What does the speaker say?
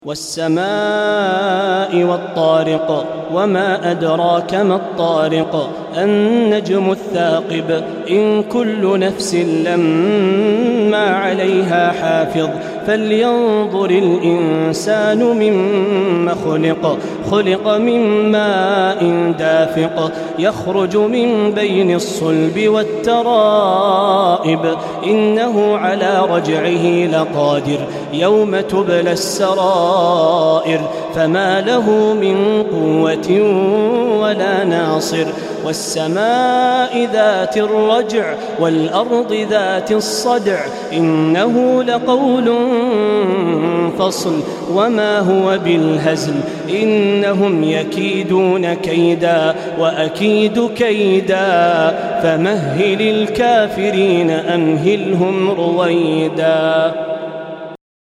والسماء والطارق وما أدراك ما الطارق النجم الثاقب إن كل نفس لما عليها حافظ فلينظر الإنسان مما خلق من ماء دافق يخرج من بين الصلب والترائب إنه على رجعه لقادر يوم تبلى السرائر فما له من قوة ولا ناصر والسماء ذات الرجع والأرض ذات الصدع إنه لقول فصل وما هو بالهزل إنهم يكيدون كيدا وأكيد كيدا فمهل الكافرين أمهلهم رويدا.